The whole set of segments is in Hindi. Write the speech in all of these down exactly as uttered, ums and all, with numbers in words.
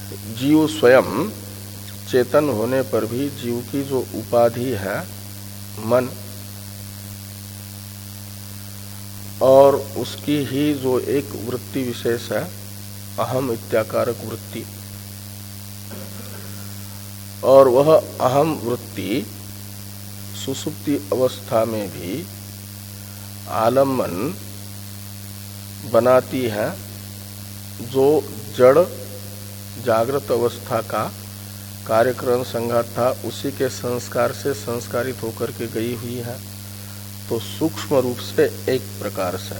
जीव स्वयं चेतन होने पर भी जीव की जो उपाधि है मन, और उसकी ही जो एक वृत्ति विशेष है अहम इत्याकारक वृत्ति, और वह अहम वृत्ति सुसुप्ति अवस्था में भी आलम्बन बनाती है जो जड़ जागृत अवस्था का कार्यक्रम संघात था, उसी के संस्कार से संस्कारित होकर के गई हुई है। तो सूक्ष्म रूप से एक प्रकार से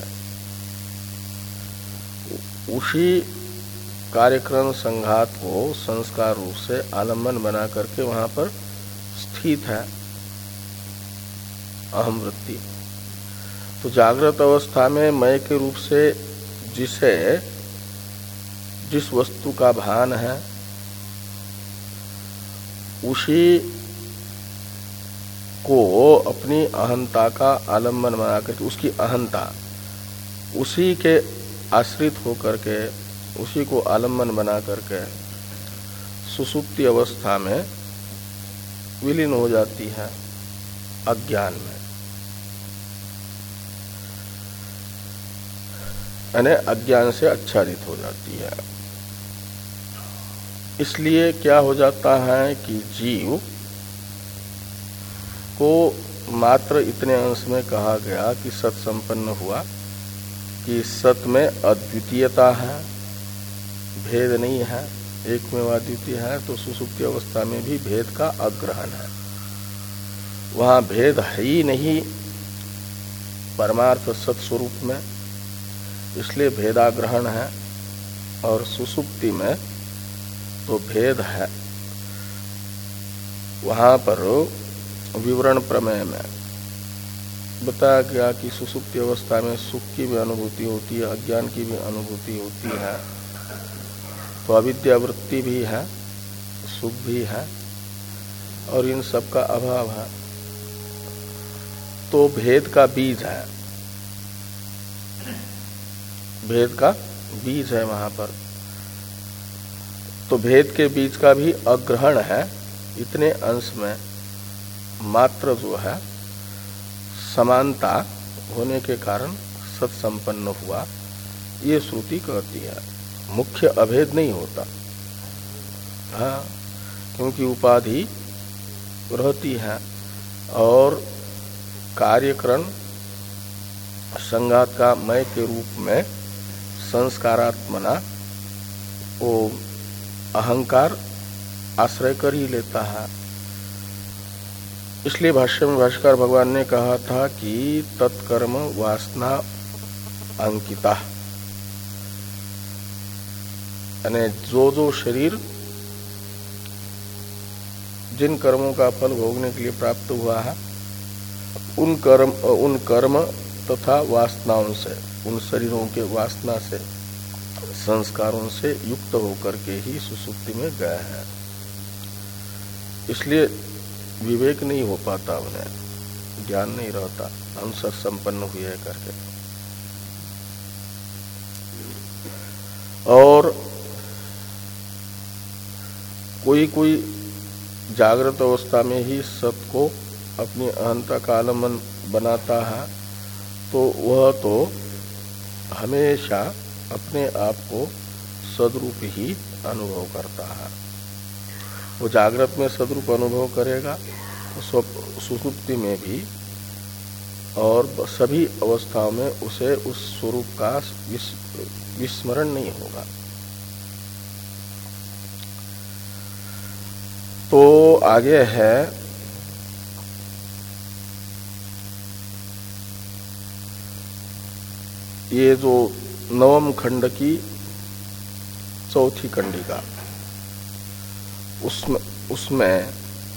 उसी कार्यक्रम संघात को संस्कार रूप से आलम्बन बना करके वहां पर स्थित है अहम वृत्ति। तो जागृत अवस्था में मय के रूप से जिसे जिस वस्तु का भान है उसी को अपनी अहंता का आलम्बन बना करके, उसकी अहंता उसी के आश्रित होकर के, उसी को आलम्बन बना करके सुसुप्ति अवस्था में विलीन हो जाती है अज्ञान में, यानी अज्ञान से आच्छादित हो जाती है। इसलिए क्या हो जाता है कि जीव को मात्र इतने अंश में कहा गया कि सत संपन्न हुआ, कि सत में अद्वितीयता है, भेद नहीं है, एक में अद्वितीय है। तो सुसुप्ति अवस्था में भी भेद का अग्रहण है, वहां भेद है ही नहीं परमार्थ सत स्वरूप में, इसलिए भेदाग्रहण है। और सुसुप्ति में तो भेद है, वहां पर विवरण प्रमेय में बताया गया कि सुसुप्ति अवस्था में सुख की भी अनुभूति होती है, अज्ञान की भी अनुभूति होती है, तो अविद्यावृत्ति भी है, सुख भी है, और इन सब का अभाव है। तो भेद का बीज है, भेद का बीज है वहां पर। तो भेद के बीज का भी अग्रहण है, इतने अंश में मात्र जो है समानता होने के कारण सत संपन्न हुआ, ये श्रुति कहती है। मुख्य अभेद नहीं होता, हाँ, क्योंकि उपाधि रहती है और कार्यकरण संघात का मय के रूप में संस्कारात्मना वो अहंकार आश्रय कर ही लेता है। इसलिए भाष्य में भाष्यकार भगवान ने कहा था कि तत्कर्म वासना अंकिता, यानी जो जो शरीर जिन कर्मों का फल भोगने के लिए प्राप्त हुआ है, उन कर्म उन कर्म तथा वासनाओं से, उन शरीरों के वासना से, संस्कारों से युक्त होकर के ही सुसुप्ति में गए हैं। इसलिए विवेक नहीं हो पाता, उन्हें ज्ञान नहीं रहता, अंसर संपन्न हुए करके। और कोई कोई जागृत अवस्था में ही सत को अपनी अहंता का आलम्बन बनाता है, तो वह तो हमेशा अपने आप को सदरूप ही अनुभव करता है। वो जागृत में सदरूप अनुभव करेगा, तो सुसुप्ति में भी और सभी अवस्थाओं में उसे उस स्वरूप का विस्मरण नहीं होगा। तो आगे है ये जो नवम खंड की चौथी कंडिका, उसमें उसमें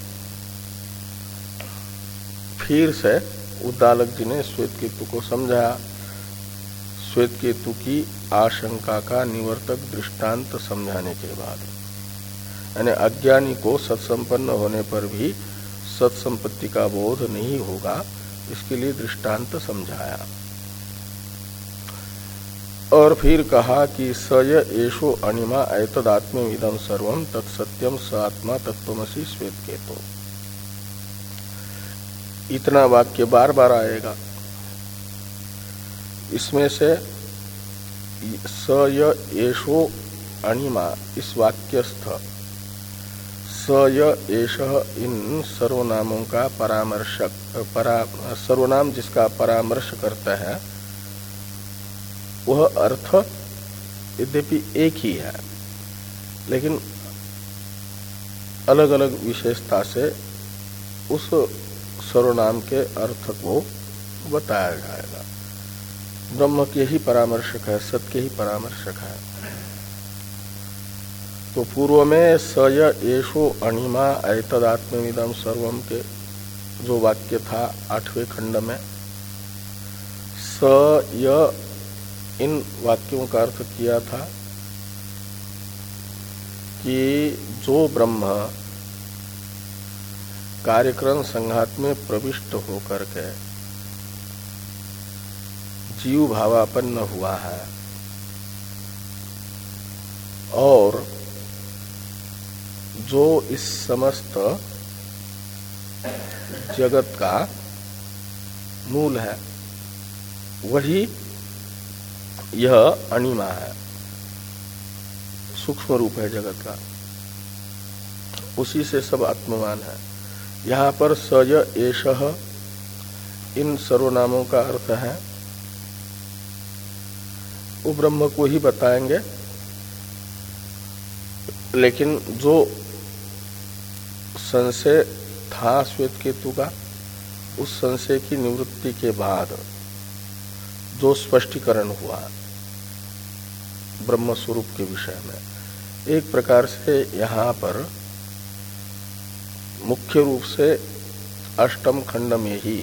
फिर से उद्दालक जी ने श्वेत केतु को समझाया। श्वेत केतु की आशंका का निवर्तक दृष्टांत समझाने के बाद, यानी अज्ञानी को सत्संपन्न होने पर भी सत्संपत्ति का बोध नहीं होगा, इसके लिए दृष्टांत समझाया। और फिर कहा कि स य एषो अणिमा एतदात्म्यम इदं सर्वम तत्सत्यम स आत्मा तत्त्वमसि श्वेत केतो। इतना वाक्य बार बार आएगा। इसमें से स य एषो अणिमा इस वाक्यस्थ स य एषः इन सर्वनामों का परामर्शक परा सर्वनाम जिसका परामर्श करता है वह अर्थ यद्यपि एक ही है, लेकिन अलग अलग विशेषता से उस सर्वनाम के अर्थ को बताया जाएगा। ब्रह्म के ही परामर्शक है, सत्य के ही परामर्शक है। तो पूर्व में स य एषो अणिमा एतदात्म्यमिदं सर्वम के जो वाक्य था आठवें खंड में, स य इन वाक्यों का अर्थ किया था कि जो ब्रह्म कार्यक्रम संघात में प्रविष्ट होकर के जीव भावापन्न हुआ है और जो इस समस्त जगत का मूल है, वही यह अणिमा है, सूक्ष्म रूप है जगत का, उसी से सब आत्मवान है। यहाँ पर स य एषः इन सर्वनामों का अर्थ है वो ब्रह्म को ही बताएंगे, लेकिन जो संशय था श्वेत केतु का, उस संशय की निवृत्ति के बाद जो स्पष्टीकरण हुआ ब्रह्म स्वरूप के विषय में, एक प्रकार से यहाँ पर मुख्य रूप से अष्टम खंड में ही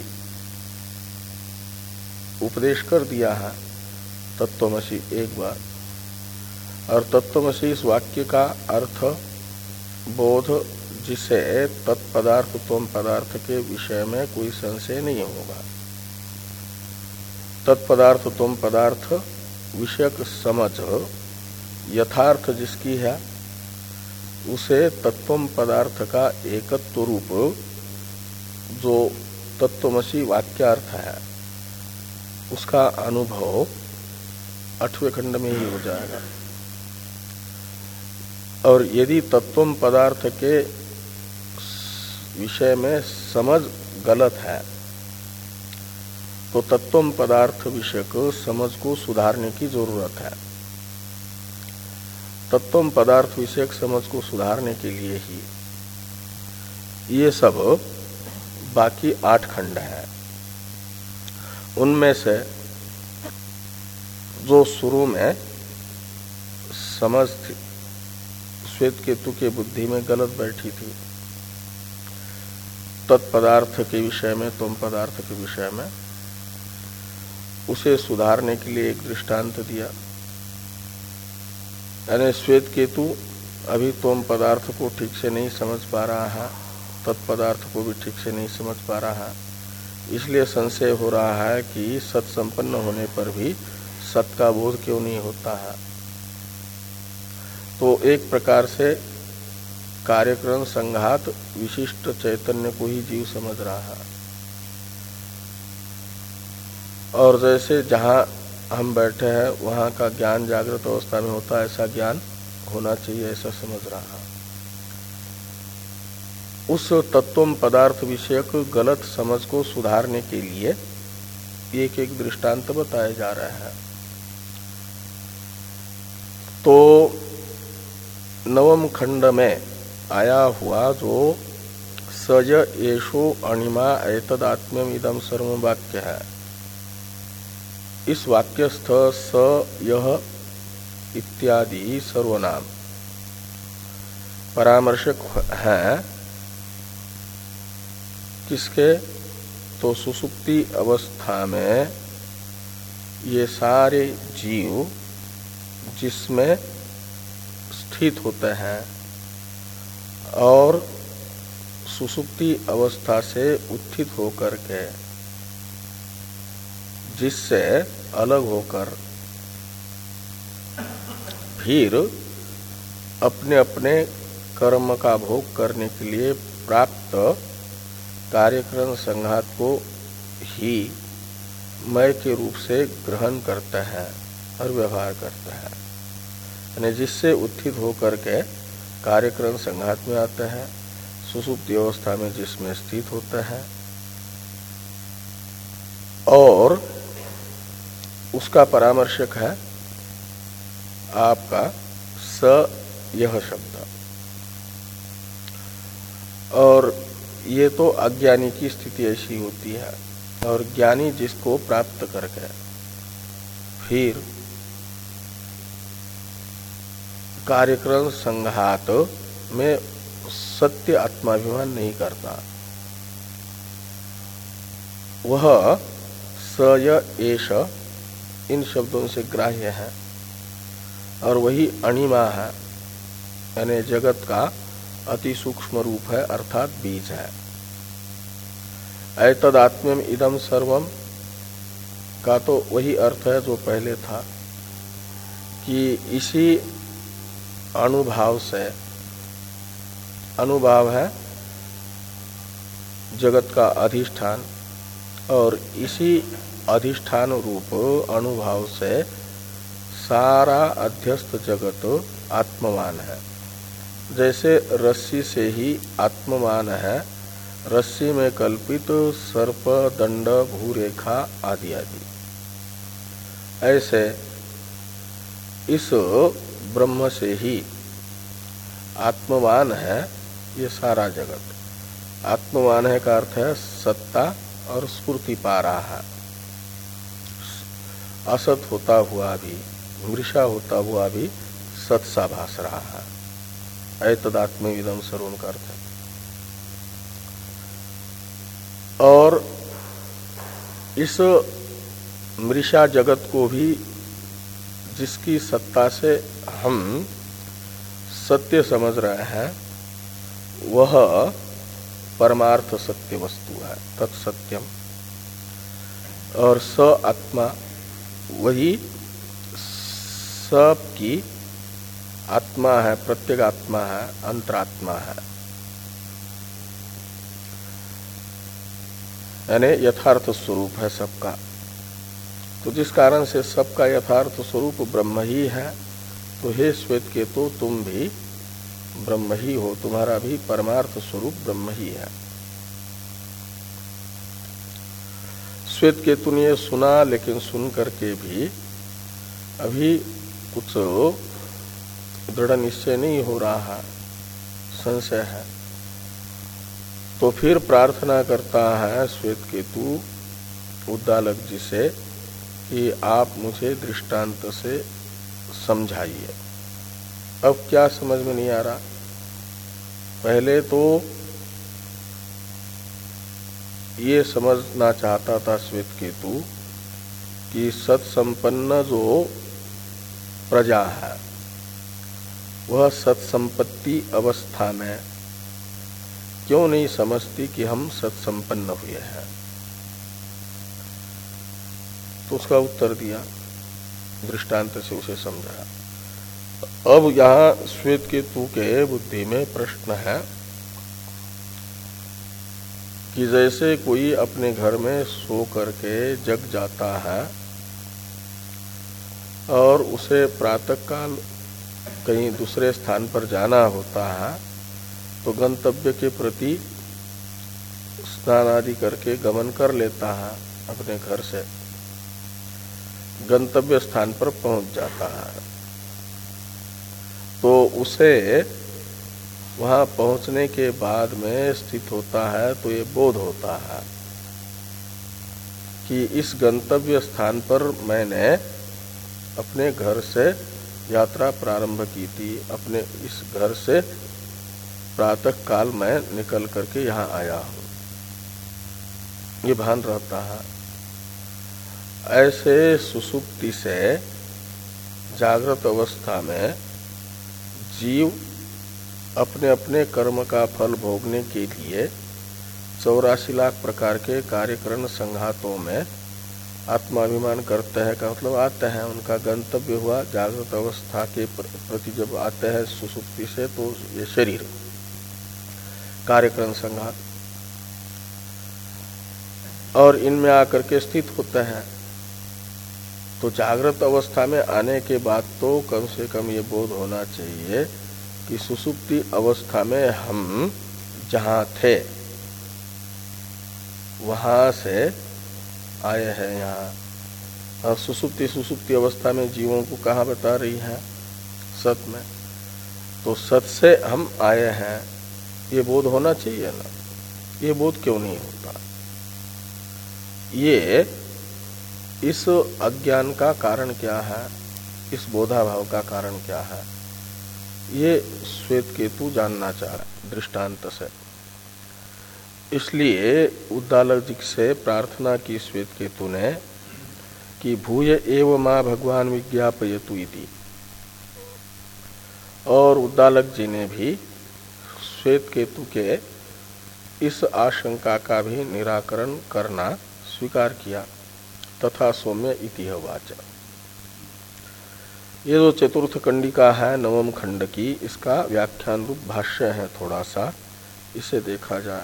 उपदेश कर दिया है तत्त्वमसि एक बार, और तत्त्वमसि इस वाक्य का अर्थ बोध जिसे तत्पदार्थ त्वम पदार्थ के विषय में कोई संशय नहीं होगा। तत्पदार्थ त्वम पदार्थ विषयक समझ यथार्थ जिसकी है, उसे तत्वम पदार्थ का एकत्व रूप जो तत्त्वमसि वाक्यार्थ है उसका अनुभव आठवें खंड में ही हो जाएगा। और यदि तत्वम पदार्थ के विषय में समझ गलत है तो तत्वम पदार्थ विषय को समझ को सुधारने की जरूरत है। तत्वम पदार्थ विषयक समझ को सुधारने के लिए ही ये सब बाकी आठ खंड है। उनमें से जो शुरू में समझ श्वेत केतु के बुद्धि में गलत बैठी थी, तत्पदार्थ के विषय में तुम पदार्थ के विषय में, उसे सुधारने के लिए एक दृष्टांत दिया। यानी श्वेत केतु अभी तुम पदार्थ को ठीक से नहीं समझ पा रहा है, तत्पदार्थ को भी ठीक से नहीं समझ पा रहा है, इसलिए संशय हो रहा है कि सत संपन्न होने पर भी सत का बोध क्यों नहीं होता है। तो एक प्रकार से कार्यक्रम संघात विशिष्ट चैतन्य को ही जीव समझ रहा है, और जैसे जहाँ हम बैठे हैं वहाँ का ज्ञान जागृत अवस्था में होता है, ऐसा ज्ञान होना चाहिए, ऐसा समझ रहा है। उस तत्वम पदार्थ विषयक गलत समझ को सुधारने के लिए एक एक दृष्टांत बताए जा रहे हैं। तो नवम खंड में आया हुआ जो सज एषो अणिमा एतदात्म्यम इदं सर्वम वाक्य है, इस वाक्यस्थ स यह इत्यादि सर्वनाम परामर्शक हैं किसके? तो सुसुप्ति अवस्था में ये सारे जीव जिसमें स्थित होते हैं और सुसुप्ति अवस्था से उत्थित होकर के जिससे अलग होकर फिर अपने अपने कर्म का भोग करने के लिए प्राप्त कार्यक्रम संघात को ही मय के रूप से ग्रहण करता है और व्यवहार करता है, यानी जिससे उत्थित होकर के कार्यक्रम संघात में आता है, सुषुप्ति अवस्था में जिसमें स्थित होता है, और उसका परामर्शक है आपका स यह शब्द। और ये तो अज्ञानी की स्थिति ऐसी होती है, और ज्ञानी जिसको प्राप्त करके फिर कार्यक्रम संघात में सत्य आत्माभिमान नहीं करता, वह स य एष इन शब्दों से ग्राह्य है, और वही अणिमा है, यानी जगत का अति सूक्ष्म रूप है, अर्थात बीज है। ऐतदात्म्यम इदम सर्वम का तो वही अर्थ है जो पहले था कि इसी अनुभव से, अनुभाव है जगत का अधिष्ठान, और इसी अधिष्ठान रूप अनुभव से सारा अध्यस्त जगत आत्मवान है। जैसे रस्सी से ही आत्मवान है, रस्सी में कल्पित सर्प, दंड, भूरेखा आदि आदि, ऐसे इस ब्रह्म से ही आत्मवान है ये सारा जगत। आत्मवान है का अर्थ है सत्ता और स्फूर्ति पा रहा है, असत होता हुआ भी, मृषा होता हुआ भी सत्सा भास रहा है। ऐतदात्म्य इदम सर्वम का अर्थ है। और इस मृषा जगत को भी जिसकी सत्ता से हम सत्य समझ रहे हैं, वह परमार्थ सत्य वस्तु है, तत्सत्यम। और स आत्मा वही सब की आत्मा है, प्रत्येक आत्मा है, अंतरात्मा है, यानी यथार्थ स्वरूप है सबका। तो जिस कारण से सबका यथार्थ स्वरूप ब्रह्म ही है, तो हे श्वेत केतु तुम भी ब्रह्म ही हो, तुम्हारा भी परमार्थ स्वरूप ब्रह्म ही है। श्वेत केतु ने सुना, लेकिन सुन करके भी अभी कुछ दृढ़ निश्चय नहीं हो रहा है, संशय है। तो फिर प्रार्थना करता है श्वेत केतु उद्दालक जी से कि आप मुझे दृष्टांत से समझाइए। अब क्या समझ में नहीं आ रहा? पहले तो ये समझना चाहता था श्वेत केतु कि सत्संपन्न जो प्रजा है वह सत्संपत्ति अवस्था में क्यों नहीं समझती कि हम सत्संपन्न हुए हैं। तो उसका उत्तर दिया, दृष्टांत से उसे समझाया। अब यहाँ श्वेत केतु के बुद्धि में प्रश्न है कि जैसे कोई अपने घर में सो करके जग जाता है और उसे प्रातःकाल कहीं दूसरे स्थान पर जाना होता है, तो गंतव्य के प्रति स्नान आदि करके गमन कर लेता है, अपने घर से गंतव्य स्थान पर पहुंच जाता है। तो उसे वहां पहुंचने के बाद में स्थित होता है तो ये बोध होता है कि इस गंतव्य स्थान पर मैंने अपने घर से यात्रा प्रारंभ की थी, अपने इस घर से प्रातः काल मैं निकल करके यहाँ आया हूँ, ये भान रहता है। ऐसे सुसुप्ति से जागृत अवस्था में जीव अपने अपने कर्म का फल भोगने के लिए चौरासी लाख प्रकार के कार्यकरण संघातों में आत्माभिमान करते हैं का मतलब आते हैं, उनका गंतव्य हुआ जागृत अवस्था के प्रति जब आते हैं सुसुप्ति से, तो ये शरीर कार्यक्रम संघात, और इनमें आकर के स्थित होते हैं। तो जागृत अवस्था में आने के बाद तो कम से कम ये बोध होना चाहिए कि सुसुप्ति अवस्था में हम जहाँ थे वहां से आए हैं यहाँ। और सुसुप्ति सुसुप्ति अवस्था में जीवों को कहाँ बता रही है? सत में। तो सत से हम आए हैं, ये बोध होना चाहिए ना। ये बोध क्यों नहीं होता? ये इस अज्ञान का कारण क्या है, इस बोधाभाव का कारण क्या है, ये श्वेत केतु जानना चाह रहा है दृष्टांत से। इसलिए उद्दालक जी से प्रार्थना की श्वेत केतु ने कि भूय एव मां भगवान विज्ञापयतु इति, और उद्दालक जी ने भी श्वेत केतु के इस आशंका का भी निराकरण करना स्वीकार किया। तथा सौम्य इति वाच। ये जो चतुर्थ कंडिका है नवम खंड की, इसका व्याख्यान रूप भाष्य है, थोड़ा सा इसे देखा जाए।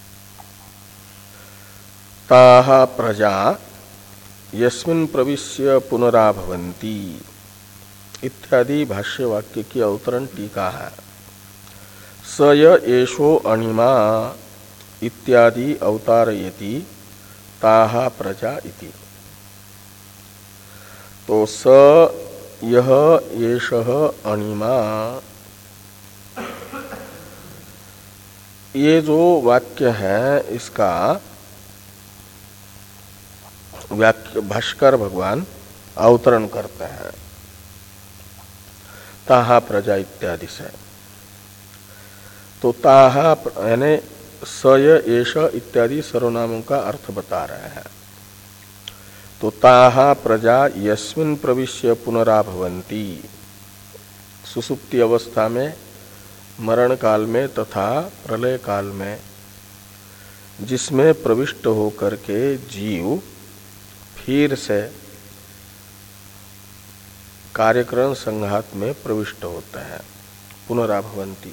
ताहा प्रजा यस्मिन् प्रविश्य पुनराभवन्ति इत्यादि भाष्य वाक्य की अवतरण टीका है। स य एषो अणिमा इत्यादि अवतारयति ताहा प्रजा इति। तो स यह एषः अणिमा, ये जो वाक्य है इसका वाक्य भाष्कर भगवान अवतरण करते हैं ताहा प्रजा इत्यादि से। तो ताहा यानी स य एष इत्यादि सर्वनामों का अर्थ बता रहे हैं। तो ताहा प्रजा यस्मिन् प्रविश्य पुनराभवन्ति, सुसुप्ति अवस्था में, मरण काल में तथा प्रलय काल में जिसमें प्रविष्ट होकर के जीव फिर से कार्यक्रम संघात में प्रविष्ट होते हैं, पुनराभवन्ति।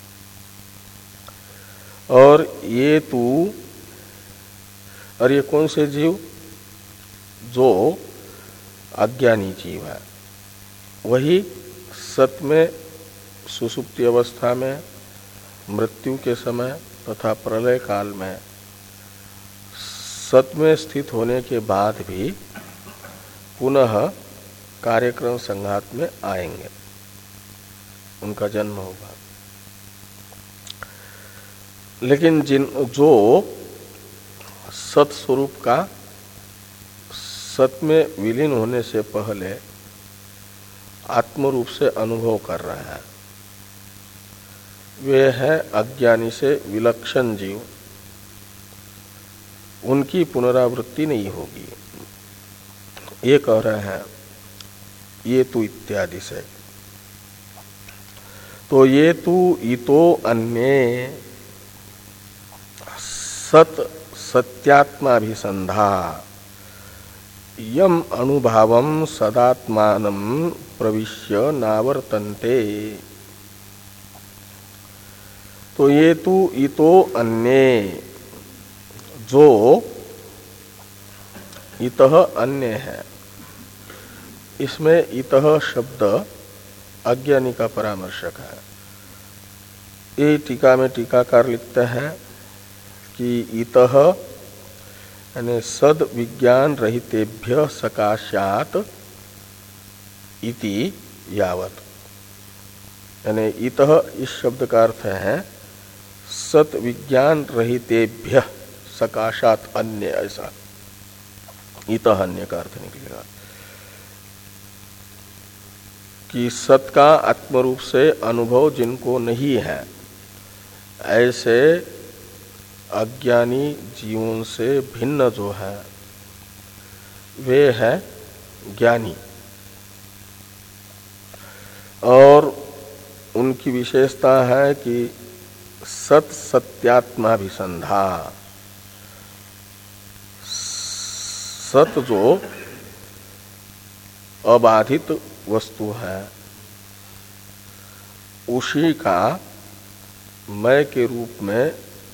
और ये तू, और ये कौन से जीव? जो अज्ञानी जीव है, वही सत में, सुसुप्ति अवस्था में, मृत्यु के समय तथा प्रलय काल में सत में स्थित होने के बाद भी पुनः कार्यक्रम संघात में आएंगे, उनका जन्म होगा। लेकिन जिन जो सत स्वरूप का सत में विलीन होने से पहले आत्म रूप से अनुभव कर रहे हैं, वे है अज्ञानी से विलक्षण जीव, उनकी पुनरावृत्ति नहीं होगी। ये कह रहे हैं ये तु इत्यादि से। तो ये तु इतो अन्ये सत सत्यात्माभिसंधा यम अनुभावम सदात्मानं प्रविश्य नावर्तन्ते। तो ये तु इतो अन्ये, जो इतः अन्य है, इसमें इतः शब्द अज्ञानी का परामर्शक है। ये टीका में टीकाकार लिखते हैं कि इतः यानी सद विज्ञान रहितेभ्य सकाशात इति यावत, यानी इतः इस शब्द का अर्थ है सत विज्ञान रहितेभ्य सकाशात अन्य, ऐसा इतः अन्य का अर्थ निकलेगा कि सत का आत्मरूप से अनुभव जिनको नहीं है, ऐसे अज्ञानी जीवों से भिन्न जो है वे है ज्ञानी, और उनकी विशेषता है कि सत सत्यात्माभिसंधा, सत जो अबाधित वस्तु है उसी का मैं के रूप में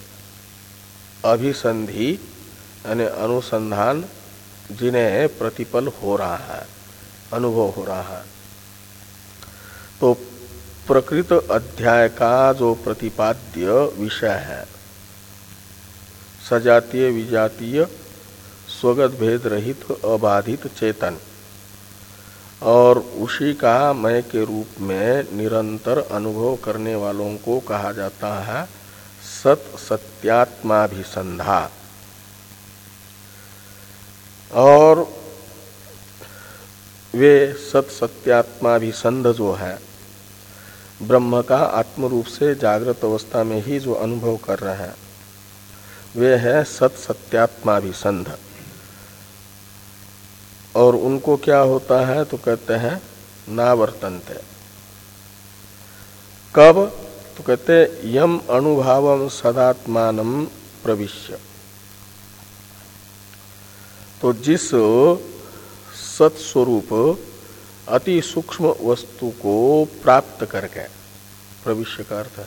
अभिसंधि यानी अनुसंधान जिन्हें प्रतिपल हो रहा है, अनुभव हो रहा है। तो प्रकृत अध्याय का जो प्रतिपाद्य विषय है सजातीय विजातीय स्वगत भेद रहित अबाधित चेतन, और उसी का मैं के रूप में निरंतर अनुभव करने वालों को कहा जाता है सत सत्यात्माभिसंधा। और वे सत सत्यात्माभिसंध जो है ब्रह्म का आत्म रूप से जागृत अवस्था में ही जो अनुभव कर रहे हैं वे है सत सत्यात्माभिसंध। और उनको क्या होता है तो कहते हैं नावर्तन्ते। कब तो कहते यम अनुभवम सदात्मानम प्रविश्य। तो जिस सत्स्वरूप अति सूक्ष्म वस्तु को प्राप्त करके, प्रविश्य का अर्थ है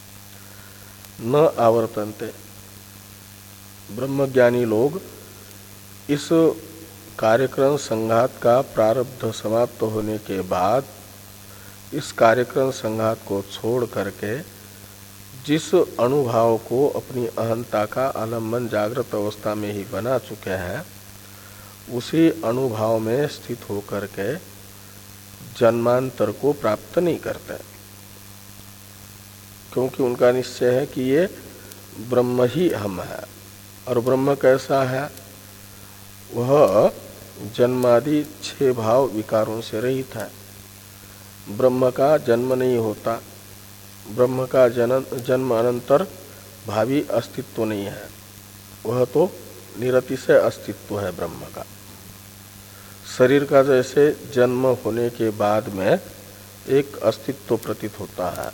न आवर्तन्ते, ब्रह्मज्ञानी लोग इस कार्यक्रम संघात का प्रारब्ध समाप्त होने के बाद इस कार्यक्रम संघात को छोड़ करके जिस अनुभव को अपनी अहंता का आलम्बन जागृत अवस्था में ही बना चुके हैं उसी अनुभव में स्थित होकर के जन्मांतर को प्राप्त नहीं करते, क्योंकि उनका निश्चय है कि ये ब्रह्म ही हम है। और ब्रह्म कैसा है? वह जन्मादि छह भाव विकारों से रहित है। ब्रह्म का जन्म नहीं होता, ब्रह्म का जन्म जन्म अनंतर भावी अस्तित्व नहीं है, वह तो निरतिशय अस्तित्व है ब्रह्म का। शरीर का जैसे जन्म होने के बाद में एक अस्तित्व प्रतीत होता है,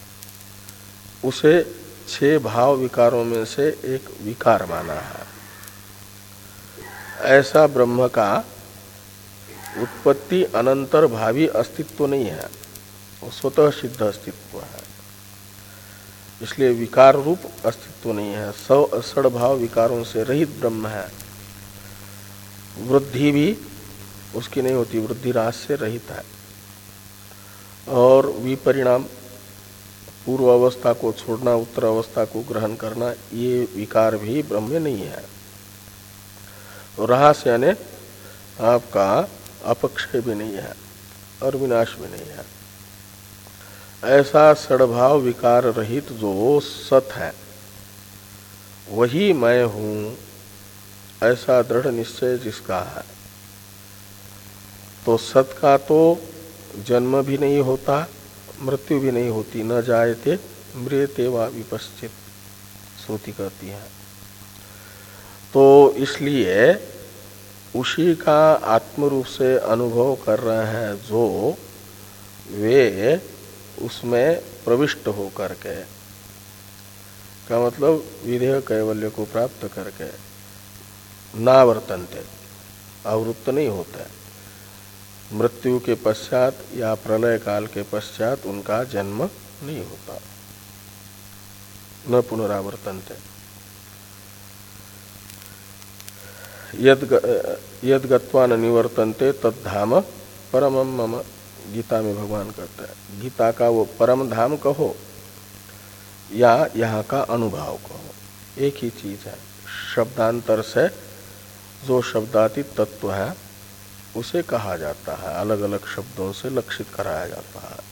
उसे छह भाव विकारों में से एक विकार माना है। ऐसा ब्रह्म का उत्पत्ति अनंतर भावी अस्तित्व नहीं है, वो स्वतः सिद्ध अस्तित्व है, इसलिए विकार रूप अस्तित्व नहीं है। सौ असड़ भाव विकारों से रहित ब्रह्म है। वृद्धि भी उसकी नहीं होती, वृद्धि रास से रहित है। और विपरिणाम, पूर्व अवस्था को छोड़ना, उत्तर अवस्था को ग्रहण करना, ये विकार भी ब्रह्म में नहीं है। ह्रास यानी आपका अपक्षय भी नहीं है और विनाश भी नहीं है। ऐसा सद्भाव विकार रहित जो सत है वही मैं हूं, ऐसा दृढ़ निश्चय जिसका है, तो सत का तो जन्म भी नहीं होता, मृत्यु भी नहीं होती। न जायते मृत्यते वा विपश्चित, श्रुति कहती है। तो इसलिए उसी का आत्मरूप से अनुभव कर रहे हैं जो वे उसमें प्रविष्ट हो करके, का मतलब विधेय कैवल्य को प्राप्त करके नावर्तन्ते, आवृत्त नहीं होते। मृत्यु के पश्चात या प्रलय काल के पश्चात उनका जन्म नहीं होता, न पुनरावर्तन्ते। यद गत्वा न निवर्तन्ते तद्धाम परमम मम, गीता में भगवान कहते हैं। गीता का वो परम धाम कहो या यहाँ का अनुभाव कहो, एक ही चीज है। शब्दांतर से जो शब्दातीत तत्व है उसे कहा जाता है, अलग अलग शब्दों से लक्षित कराया जाता है।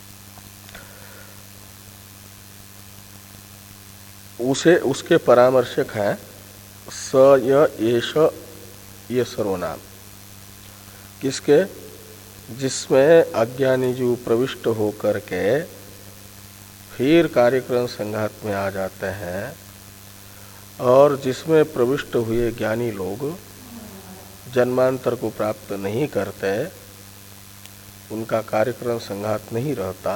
उसे उसके परामर्शक है स य एष ये सर्वनाम। किसके? जिसमें अज्ञानी जीव प्रविष्ट होकर के फिर कार्यक्रम संघात में आ जाते हैं, और जिसमें प्रविष्ट हुए ज्ञानी लोग जन्मांतर को प्राप्त नहीं करते, उनका कार्यक्रम संघात नहीं रहता,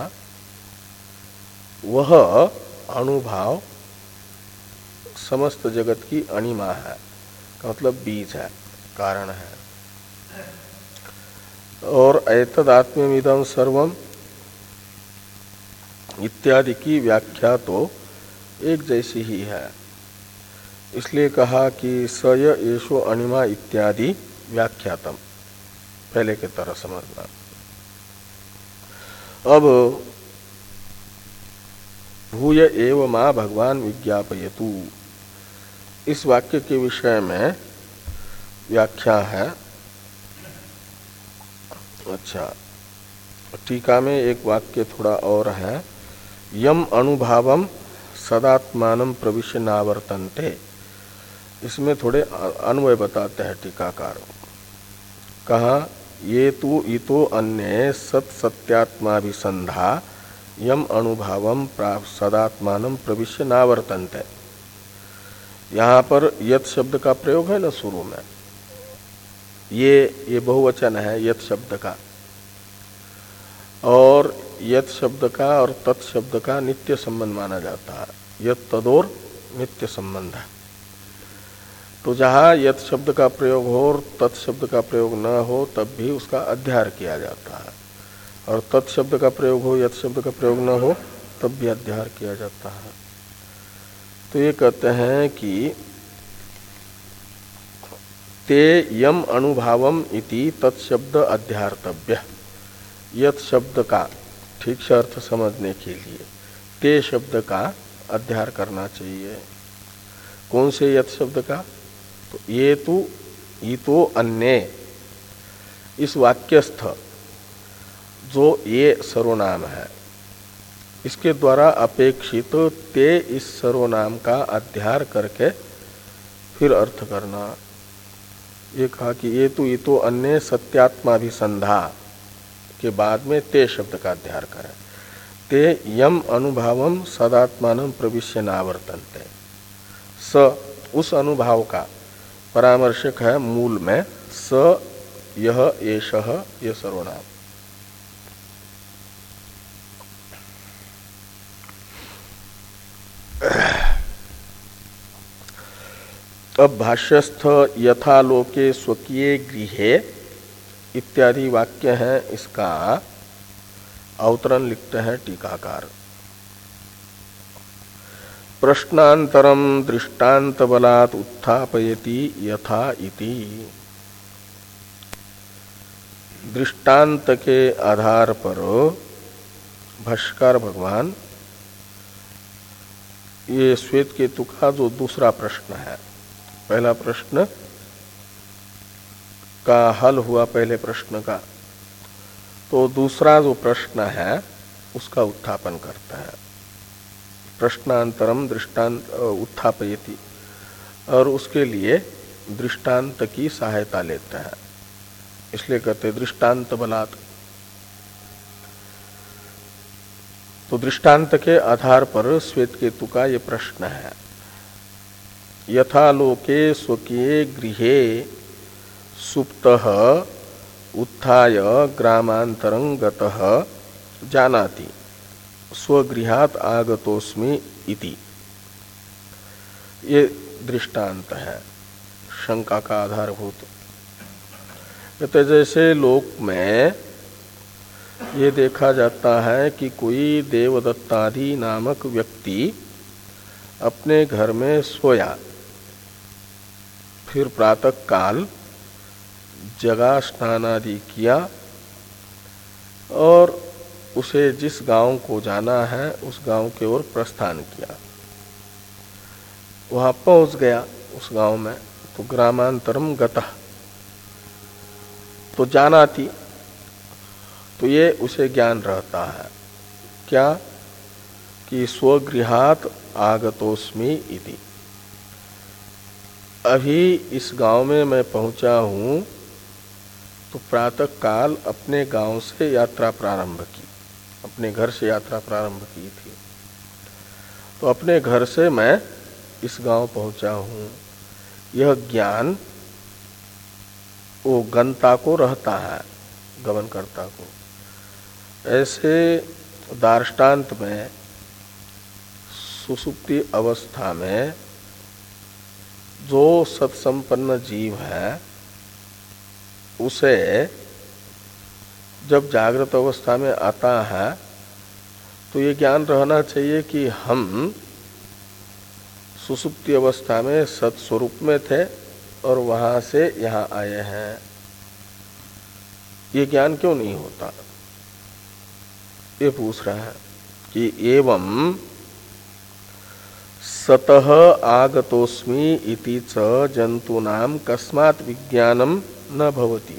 वह अणुभाव समस्त जगत की अणिमा है, का मतलब बीज है। कारण है। और एतदात्म्यमिदं सर्वम इत्यादि की व्याख्या तो एक जैसी ही है। इसलिए कहा कि स य एषो अणिमा इत्यादि व्याख्यातम, पहले की तरह समझना। अब भूय एव मा भगवान विज्ञापयतु, इस वाक्य के विषय में व्याख्या है। अच्छा, टीका में एक वाक्य थोड़ा और है, यम अनुभवम सदात्मानं प्रविश्य नावर्तन्ते। इसमें थोड़े अन्वय बताते हैं टीकाकार। कहा ये तु इतो अन्य सत सत्यात्माभिसंधा यम अनुभवम सदात्मानं प्रविश्य नावर्तन्ते। यहाँ पर यत शब्द का प्रयोग है ना शुरू में, ये ये बहुवचन है यत शब्द का, और यत शब्द का और तत् शब्द का नित्य संबंध माना जाता है। यत तदोर नित्य संबंध है। तो जहाँ यत शब्द का प्रयोग हो और तत् शब्द का प्रयोग न हो तब भी उसका अध्यार किया जाता है, और तत् शब्द का प्रयोग हो यत शब्द का प्रयोग न हो तब भी अध्यार किया जाता है। तो ये कहते हैं कि ते यम अनुभावम इति तत्शब्द अध्यार्तव्य। यत शब्द का ठीक से अर्थ समझने के लिए ते शब्द का अध्यार करना चाहिए। कौन से यत शब्द का? तो ये तु इतो अन्य, इस वाक्यस्थ जो ये सर्वनाम है इसके द्वारा अपेक्षित ते इस सर्वनाम का अध्यार करके फिर अर्थ करना। ये कहा कि ये तु इतो अन्य सत्यात्माभिसंधा के बाद में ते शब्द का अध्यार करें। ते यम अनुभावम सदात्मानं प्रविश्य नावर्तन्ते। स उस अनुभाव का परामर्शक है मूल में स यह एषः ये सर्वनाम। अब भाष्यस्थ यथालोके स्वकीय गृहे इत्यादि वाक्य है, इसका अवतरण लिखते हैं टीकाकार। प्रश्नांतरम दृष्टांत बलात् उत्थापयति यथा इति। दृष्टांत के आधार पर भाष्यकार भगवान ये श्वेत केतु का जो दूसरा प्रश्न है, पहला प्रश्न का हल हुआ पहले प्रश्न का, तो दूसरा जो प्रश्न है उसका उत्थापन करता है। प्रश्नांतरम दृष्टांत उत्थापयति, और उसके लिए दृष्टांत की सहायता लेता है, इसलिए कहते दृष्टांत बलात्। तो दृष्टांत के आधार पर श्वेत केतु का ये प्रश्न है। यथालोके स्वकीय गृहे सुप्तः उत्थाय ग्रामांतरं गतः जानाति स्वगृहात् आगतोस्मि इति। ये दृष्टांत है शंका का आधारभूत। कहते जैसे लोक में ये देखा जाता है कि कोई देवदत्तादि नामक व्यक्ति अपने घर में सोया, फिर प्रातः काल जगा, स्नान आदि किया और उसे जिस गांव को जाना है उस गांव की ओर प्रस्थान किया। वहां पहुंच गया उस गांव में, तो ग्रामांतरम गतः, तो जाना थी, तो ये उसे ज्ञान रहता है क्या कि स्वगृहात् आगतोस्मि इति। अभी इस गांव में मैं पहुंचा हूं, तो प्रातः काल अपने गांव से यात्रा प्रारंभ की, अपने घर से यात्रा प्रारंभ की थी, तो अपने घर से मैं इस गांव पहुंचा हूं। यह ज्ञान वो गंता को रहता है, गमनकर्ता को। ऐसे दार्ष्टान्त में सुसुप्ति अवस्था में जो सत्संपन्न जीव है उसे जब जागृत अवस्था में आता है तो ये ज्ञान रहना चाहिए कि हम सुसुप्ति अवस्था में सत्स्वरूप में थे और वहां से यहाँ आए हैं। ये ज्ञान क्यों नहीं होता, ये पूछ रहा है कि एवं सतः आगतोस्मि इति च जंतूनाम कस्मात् विज्ञानम न भवति।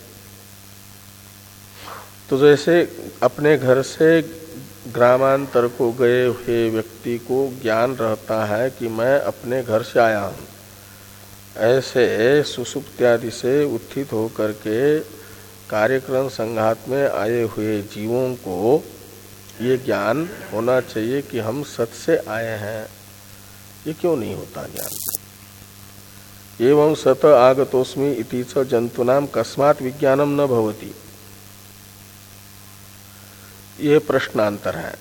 तो जैसे अपने घर से ग्रामांतर को गए हुए व्यक्ति को ज्ञान रहता है कि मैं अपने घर से आया हूँ, ऐसे सुसुप्त्यादि से उत्थित होकर के कार्यक्रम संघात में आए हुए जीवों को ये ज्ञान होना चाहिए कि हम सत से आए हैं। ये क्यों नहीं होता ज्ञान। एवं सत आगतोस्मि इति च जंतूनाम कस्मात् विज्ञानम न भवति, ये प्रश्नांतर है।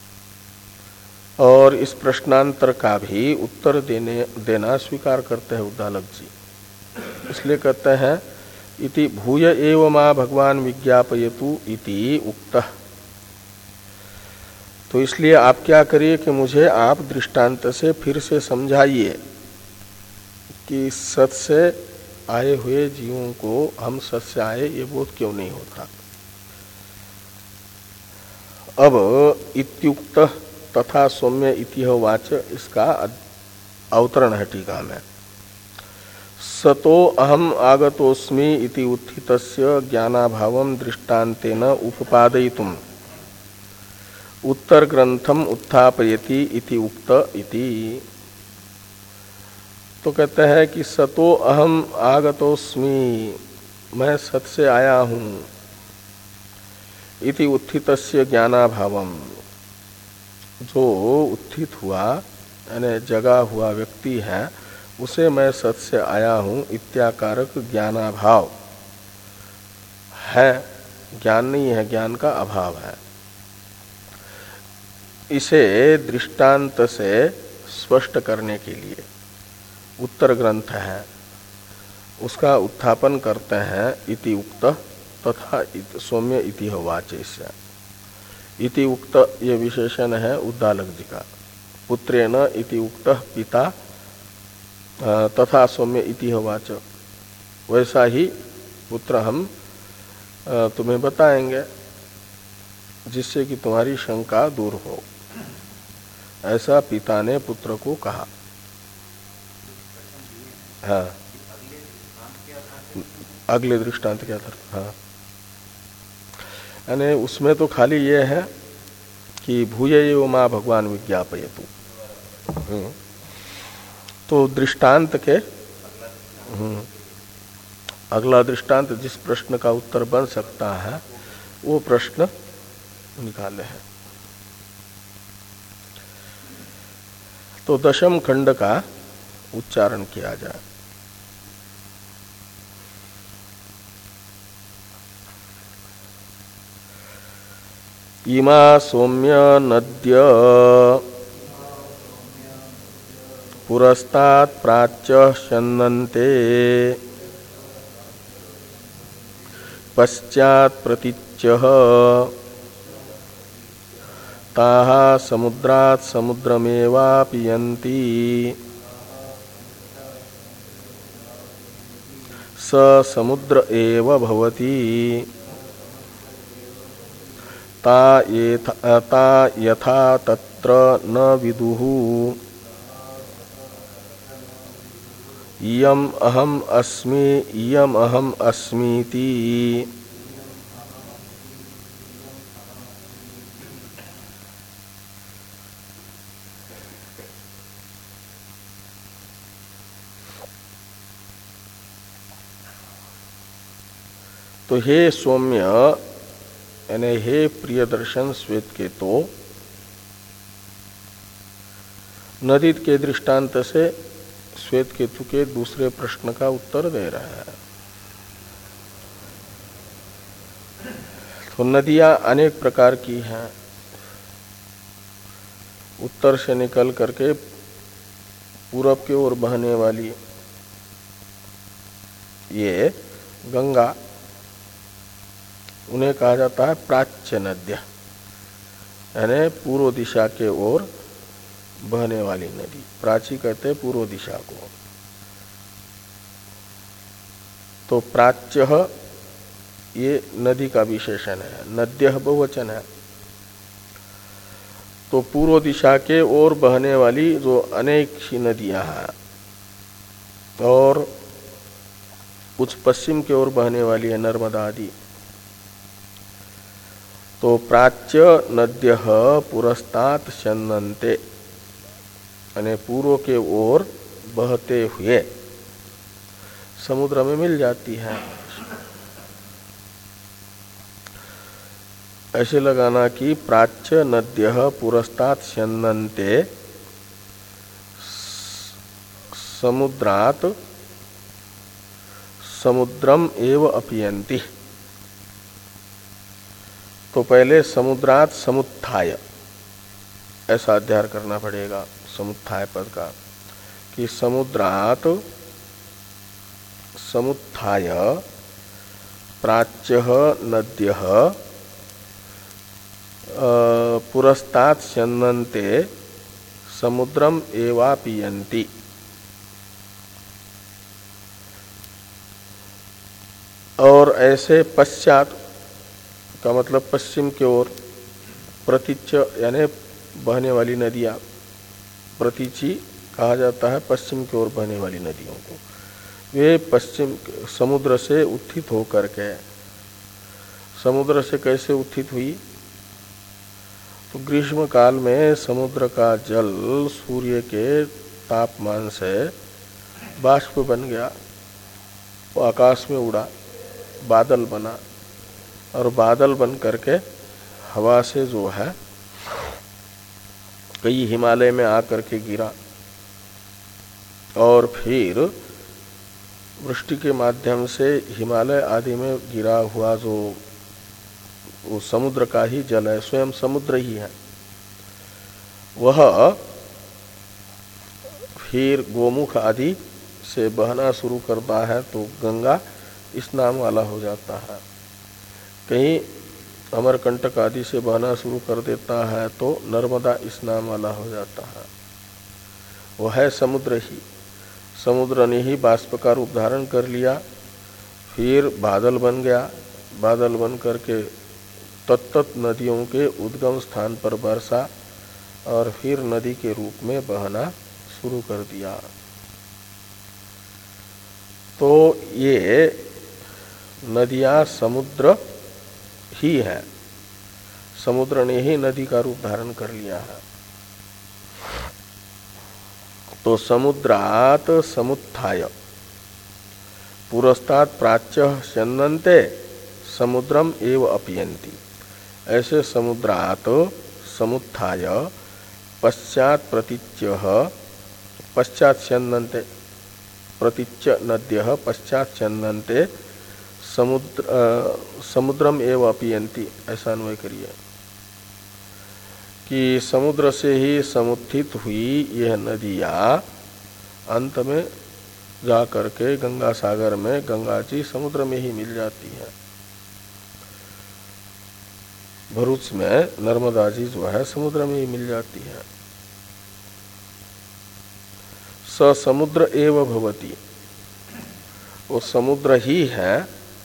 और इस प्रश्नांतर का भी उत्तर देने देना स्वीकार करते हैं उद्दालक जी। इसलिए कहते हैं इति भूय एव मा भगवान विज्ञापयतु इति उक्तः। तो इसलिए आप क्या करिए कि मुझे आप दृष्टांत से फिर से समझाइए कि सत से आए हुए जीवों को हम सत से आए ये बोध क्यों नहीं होता। अब इत्युक्त तथा सौम्य इति वाच, इसका अवतरण है टीका में। सतो अहम आगतोस्मि इति उत्थितस्य ज्ञानाभावं दृष्टान्तेन उपपादयितुम् उत्तर ग्रंथम उत्थापयति इति उक्त इति। तो कहते हैं कि सतो अहम आगतोस्मि, मैं सत से आया हूँ, इति उत्थितस्य ज्ञानाभावम, जो उत्थित हुआ यानी जगा हुआ व्यक्ति है उसे मैं सत से आया हूँ इत्याकारक ज्ञानाभाव है। ज्ञान नहीं है, ज्ञान का अभाव है। इसे दृष्टांत से स्पष्ट करने के लिए उत्तर ग्रंथ है, उसका उत्थापन करते हैं। इति उक्त तथा सौम्य इति वाचे से। इति उक्त ये विशेषण है उद्दालक जी का। पुत्रेण इति उक्त पिता तथा सौम्य इति वाच, वैसा ही पुत्र हम तुम्हें बताएंगे जिससे कि तुम्हारी शंका दूर हो। ऐसा पिता ने पुत्र को कहा। हाँ, अगले दृष्टांत क्या था? हाँ, यानी उसमें तो खाली ये है कि भूय एव मा भगवान विज्ञापयतु। तो दृष्टांत के अगला दृष्टांत जिस प्रश्न का उत्तर बन सकता है वो प्रश्न निकाले हैं। तो दशम खंड का उच्चारण किया जाए। इमा सौम्य नद्य पुरस्तात् प्राच्य शन्नन्ते पश्चात् प्रतीच्यः ताः समुद्रात् समुद्रमेवा पियन्ति स समुद्र एव भवति ता यथा तत्र न विदुः इयम् अहम् अस्मि इयम् अहम् अस्मीति। तो हे सौम्य यानी हे प्रिय दर्शन श्वेत के, तो नदी के दृष्टांत से श्वेत केतु के दूसरे प्रश्न का उत्तर दे रहा है। तो नदियां अनेक प्रकार की हैं। उत्तर से निकल करके पूरब की ओर बहने वाली ये गंगा उन्हें कहा जाता है प्राच्य नद्य, यानी पूर्व दिशा के ओर बहने वाली नदी। प्राची कहते हैं पूर्व दिशा को। तो प्राच्य ये नदी का विशेषण है, नद्य बहुवचन है। तो पूर्व दिशा के ओर बहने वाली जो अनेक सी नदियां हैं और कुछ पश्चिम की ओर बहने वाली है नर्मदा आदि। तो प्राच्य नद्य पुरस्तात् शन्नन्ते, यानी पूर्व के ओर बहते हुए समुद्र में मिल जाती है। ऐसे लगाना कि प्राच्य नद्य पुरस्तात् शन्नन्ते समुद्रात् समुद्रम एव अपीयन्ति। तो पहले समुद्रात् समुत्थाय ऐसा अध्ययन करना पड़ेगा समुत्थाय पद का, कि समुद्रात् समुत्थाय प्राच्य नद्य पुरस्तात् शन्नन्ते समुद्रम एवापीयन्ति। और ऐसे पश्चात का मतलब पश्चिम की ओर, प्रतीच यानी बहने वाली नदियां, प्रतीची कहा जाता है पश्चिम की ओर बहने वाली नदियों को। वे पश्चिम समुद्र से उत्थित होकर के, समुद्र से कैसे उत्थित हुई? तो ग्रीष्म काल में समुद्र का जल सूर्य के तापमान से बाष्प बन गया, वो आकाश में उड़ा, बादल बना, और बादल बन करके हवा से जो है कई हिमालय में आकर के गिरा, और फिर वृष्टि के माध्यम से हिमालय आदि में गिरा हुआ जो वो समुद्र का ही जल है, स्वयं समुद्र ही है, वह फिर गोमुख आदि से बहना शुरू करता है तो गंगा इस नाम वाला हो जाता है। कहीं अमरकंटक आदि से बहना शुरू कर देता है तो नर्मदा इस नाम वाला हो जाता है। वह है समुद्र ही, समुद्र ने ही बाष्प का रूप धारण कर लिया, फिर बादल बन गया, बादल बन करके तत्त नदियों के उद्गम स्थान पर बरसा और फिर नदी के रूप में बहना शुरू कर दिया। तो ये नदियां समुद्र ही है, समुद्र ने ही नदी का रूप धारण कर लिया है। तो समुद्रात् समुत्थाय पुरस्तात् प्राच्य शन्नन्ते समुद्रम एव अपीयन्ति। ऐसे समुद्रात् समुत्थाय पश्चात् प्रतीच्य पश्चात् शन्नन्ते, प्रतीच्य नद्यः पश्चात् शन्नन्ते समुद्र समुद्रम एव अपीयन्ति, ऐसा अन्वय करिए कि समुद्र से ही समुत्थित हुई यह नदियां अंत में जा करके गंगा सागर में, गंगा जी समुद्र में ही मिल जाती है। भरूच में नर्मदा जी जो है समुद्र में ही मिल जाती है। स समुद्र एव भवति, वो समुद्र ही है।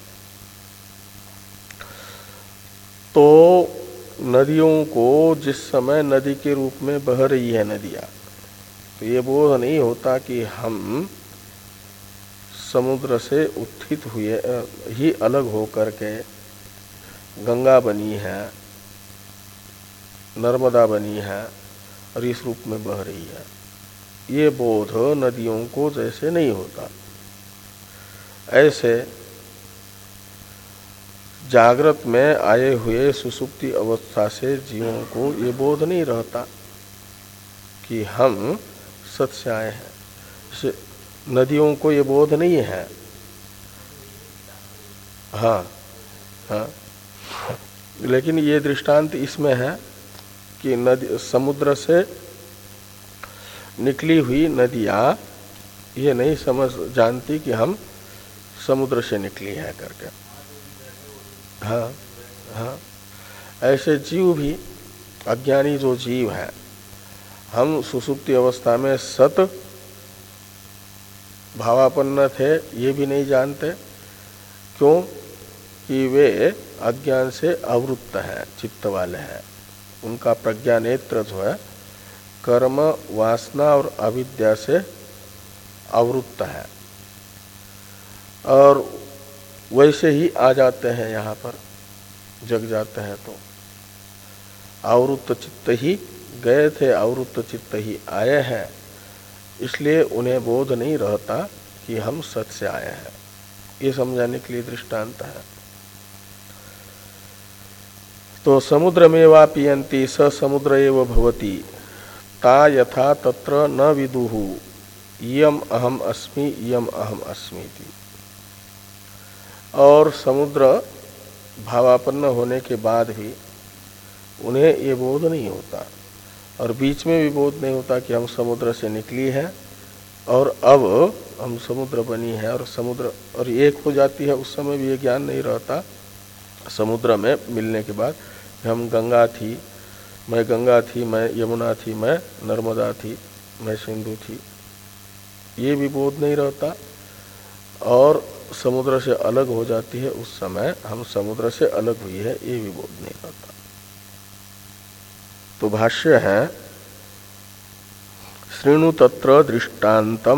तो नदियों को जिस समय नदी के रूप में बह रही है नदियां, तो ये बोध नहीं होता कि हम समुद्र से उत्थित हुए ही अलग होकर के गंगा बनी है, नर्मदा बनी है और इस रूप में बह रही है। ये बोध नदियों को जैसे नहीं होता, ऐसे जागृत में आए हुए सुसुप्ति अवस्था से जीवों को ये बोध नहीं रहता कि हम सत से आए हैं। इसे नदियों को ये बोध नहीं है। हाँ हाँ, लेकिन ये दृष्टांत इसमें है कि नदी समुद्र से निकली हुई नदियां ये नहीं समझ जानती कि हम समुद्र से निकली है करके। हाँ हाँ, ऐसे जीव भी, अज्ञानी जो जीव है, हम सुसुप्ति अवस्था में सत भावापन्न थे ये भी नहीं जानते। क्यों? कि वे अज्ञान से अवृत्त है, चित्त वाले हैं। उनका प्रज्ञा नेत्र जो है कर्म, वासना और अविद्या से अवृत्त है, और वैसे ही आ जाते हैं यहाँ पर, जग जाते हैं। तो आवृत्त चित्त ही गए थे, आवृत्त चित्त ही आए हैं, इसलिए उन्हें बोध नहीं रहता कि हम सत से आए हैं। ये समझाने के लिए दृष्टांत है। तो समुद्र में वा पियंती स समुद्र एव भवति ता यथा तत्र न विदुहु इयम अहम अस्मि इयम अहम अस्मि। और समुद्र भावापन्न होने के बाद भी उन्हें ये बोध नहीं होता, और बीच में भी बोध नहीं होता कि हम समुद्र से निकली है और अब हम समुद्र बनी है, और समुद्र और एक हो जाती है। उस समय भी ये ज्ञान नहीं रहता समुद्र में मिलने के बाद, हम गंगा थी, मैं गंगा थी, मैं यमुना थी, मैं नर्मदा थी, मैं सिंधु थी, ये भी बोध नहीं रहता। और समुद्र से अलग हो जाती है, उस समय हम समुद्र से अलग हुई है, ये भी बोध नहीं रहता। तो भाष्य है श्रृणु तत्र दृष्टान्तम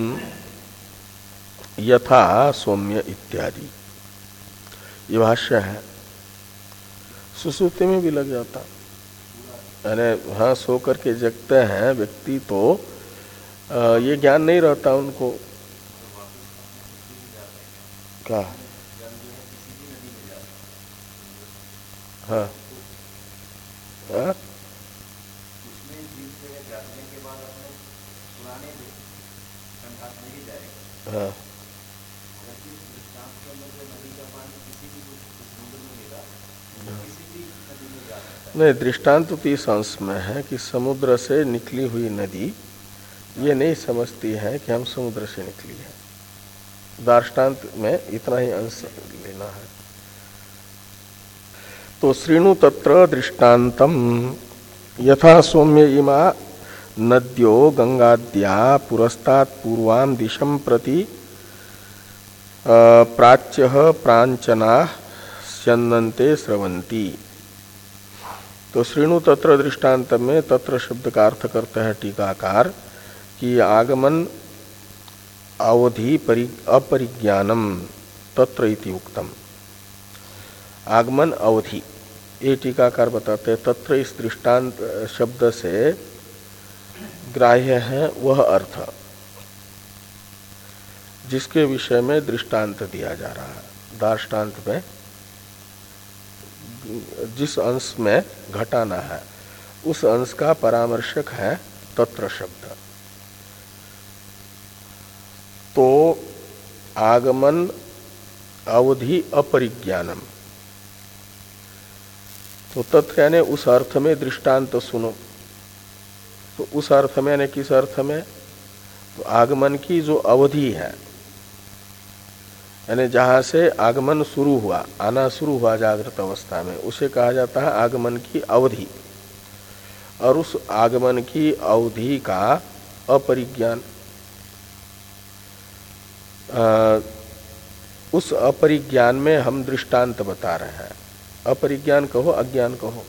यथा सौम्य इत्यादि, ये भाष्य है। सुसुप्ति में भी लग जाता, यानी हाँ सो करके जगते हैं व्यक्ति, तो आ, ये ज्ञान नहीं रहता उनको। क्या? हाँ, हाँ? हाँ, नहीं, दृष्टांत तो इस अंश में है कि समुद्र से निकली हुई नदी ये नहीं समझती है कि हम समुद्र से निकली है। दार्ष्टान्त में इतना ही अंश लेना है। तो श्रृणु तत्र दृष्टान्तम यथा सौम्य इमा नद्यो गंगाद्या पुरस्तात् पूर्वां दिशं प्रति प्राच्यः प्रांचना स्यन्नन्ते स्रवन्ति। तो श्रृणु तत्र दृष्टांत में तत्र शब्द का अर्थ करते हैं टीकाकार कि आगमन अवधि अपरिज्ञानम तत्र इति उक्तम। आगमन अवधि, ये टीकाकार बताते हैं तत्र इस दृष्टांत शब्द से ग्राह्य है वह अर्थ जिसके विषय में दृष्टांत दिया जा रहा है। दार्ष्टान्त में जिस अंश में घटाना है उस अंश का परामर्शक है तत्र शब्द। तो आगमन अवधि अपरिज्ञानम, तो तत्र यानी उस अर्थ में दृष्टांत सुनो। तो उस अर्थ में यानी किस अर्थ में? तो आगमन की जो अवधि है, यानी जहां से आगमन शुरू हुआ, आना शुरू हुआ जागृत अवस्था में, उसे कहा जाता है आगमन की अवधि। और उस आगमन की अवधि का अपरिज्ञान, आ, उस अपरिज्ञान में हम दृष्टांत बता रहे हैं। अपरिज्ञान कहो, अज्ञान कहो।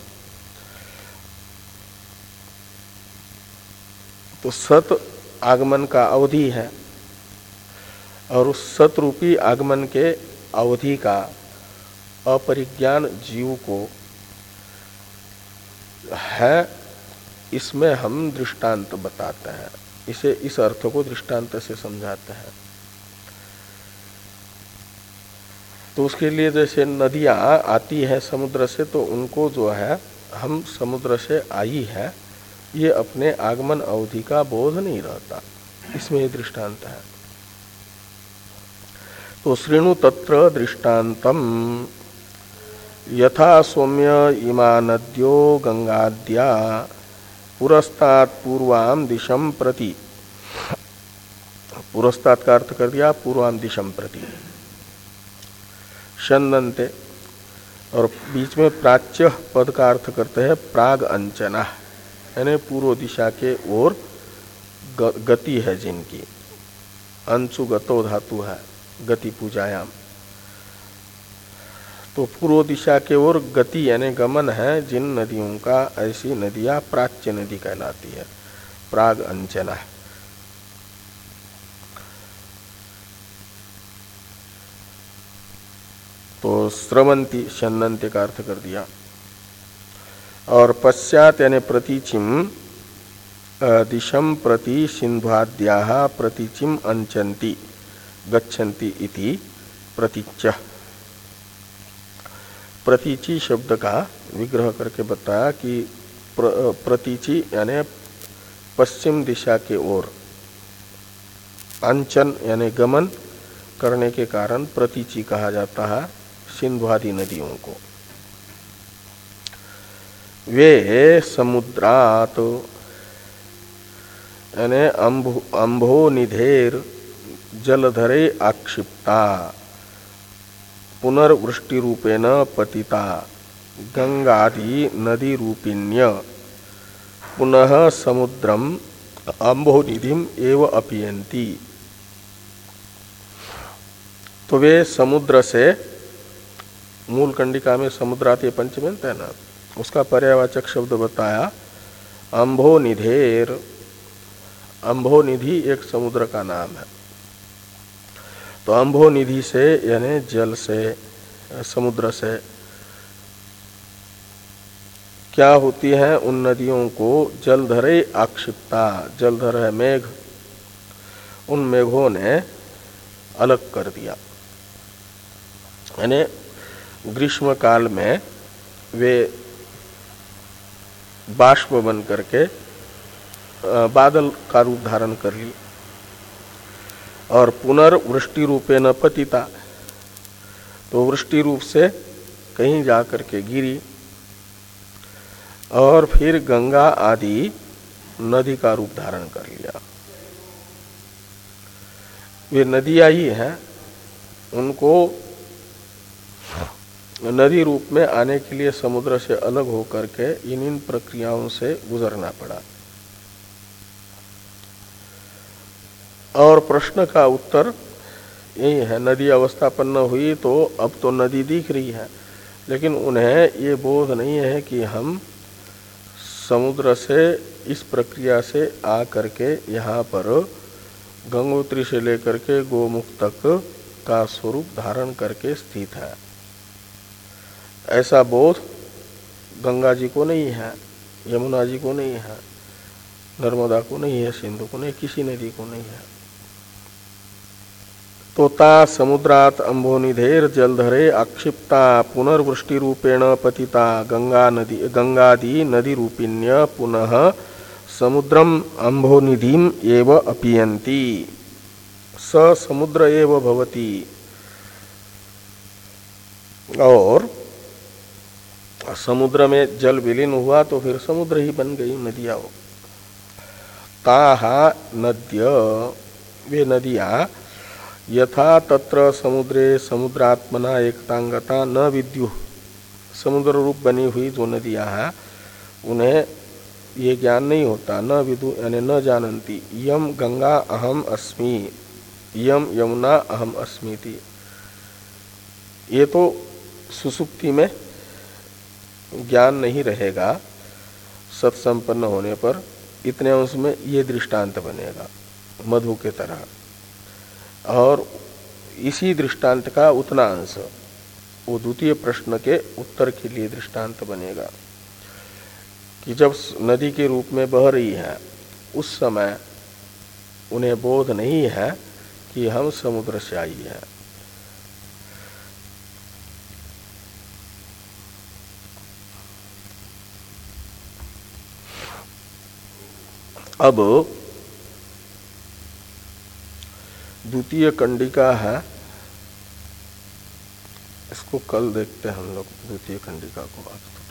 तो सत आगमन का अवधि है, और उस सतरूपी आगमन के अवधि का अपरिज्ञान जीव को है, इसमें हम दृष्टांत बताते हैं। इसे इस अर्थ को दृष्टांत से समझाते हैं। तो उसके लिए जैसे नदियां आती है समुद्र से, तो उनको जो है हम समुद्र से आई है, ये अपने आगमन अवधि का बोध नहीं रहता, इसमें ये दृष्टांत है। तो श्रृणु तत्र दृष्टान्तम यथा सौम्य इमा नद्यो गंगाद्या पुरस्तात् पूर्वां दिशं प्रति, पुरस्तात् का अर्थ कर दिया पूर्वां दिशं प्रति, शन्नन्ते, और बीच में प्राच्य पद का अर्थ करते हैं प्राग अंचना, यानी पूर्व दिशा के ओर गति है जिनकी। अंशु गतो धातु है गति पूजायाम, तो पूर्व दिशा के ओर गति यानी गमन है जिन नदियों का, ऐसी नदियां प्राच्य नदी कहलाती है, प्राग अंचना। तो स्रवंती शन्नंती का अर्थ कर दिया। और पश्चात यानी प्रतीचिम दिशम प्रति सिंध्वाद्याः प्रतीचिम अंचन्ति गच्छन्ति इति प्रतीच्य। प्रतीचि शब्द का विग्रह करके बताया कि प्र, प्रतीचि यानी पश्चिम दिशा के ओर, अंचन यानी गमन करने के कारण प्रतीचि कहा जाता है सिंधुआदि नदियों को। वे समुद्रात यानी अम्भो अम्भो निधेर जलधरे आक्षिप्ता पुनर्वृष्टि रूपेण पतिता गंगादि नदी रूपिण्य पुनः समुद्रम अम्भोनिधिम एव अपीयन्ति। तो वे समुद्र से, मूल कंडिका में समुद्राते पंचमेंत है ना, उसका पर्यायवाचक शब्द बताया अम्भोनिधेर। अम्भोनिधि एक समुद्र का नाम है। तो अम्भोनिधि से यानी जल से, समुद्र से क्या होती है, उन नदियों को जलधरे आक्षिप्ता, जलधर है मेघ, उन मेघों ने अलग कर दिया। यानी ग्रीष्म काल में वे बाष्प बन करके बादल का रूप धारण कर ली और पुनर्वृष्टि रूपे न पतिता, तो वृष्टि रूप से कहीं जाकर के गिरी और फिर गंगा आदि नदी का रूप धारण कर लिया। वे नदियां ही हैं, उनको नदी रूप में आने के लिए समुद्र से अलग होकर के इन इन प्रक्रियाओं से गुजरना पड़ा। और प्रश्न का उत्तर यही है, नदी अवस्थापन्न हुई तो अब तो नदी दिख रही है, लेकिन उन्हें ये बोध नहीं है कि हम समुद्र से इस प्रक्रिया से आ करके यहाँ पर गंगोत्री से लेकर के गोमुख तक का स्वरूप धारण करके स्थित है। ऐसा बोध गंगा जी को नहीं है, यमुना जी को नहीं है, नर्मदा को नहीं है, सिंधु को नहीं, किसी नदी को नहीं है। तो ता समुद्रात अम्भोनिधेर जलधरे आक्षिप्ता पुनर्वृष्टि रूपेण पतिता गंगा नदी गंगादि नदी रूपिण्य पुनः समुद्रम अम्भोनिधिम एव अपीयन्ति। स समुद्र एव भवति। और समुद्र में जल विलीन हुआ तो फिर समुद्र ही बन गई नदियां। ताहा नद्य, वे नदियां यथा तत्र समुद्रे समुद्रात्मना एकतांगता न विद्यु, समुद्र रूप बनी हुई जो नदियां हैं उन्हें ये ज्ञान नहीं होता, न विदु यानी न जानन्ति। यम गंगा अहम अस्मि, यम यमुना अहम अस्मीति। ये तो सुसुप्ति में ज्ञान नहीं रहेगा, सत्संपन्न होने पर इतने अंश में ये दृष्टांत बनेगा मधु के तरह। और इसी दृष्टांत का उतना अंश वो द्वितीय प्रश्न के उत्तर के लिए दृष्टांत बनेगा कि जब नदी के रूप में बह रही है उस समय उन्हें बोध नहीं है कि हम समुद्र से आई हैं। अब द्वितीय कंडिका है, इसको कल देखते हैं हम लोग द्वितीय कंडिका को। आज तो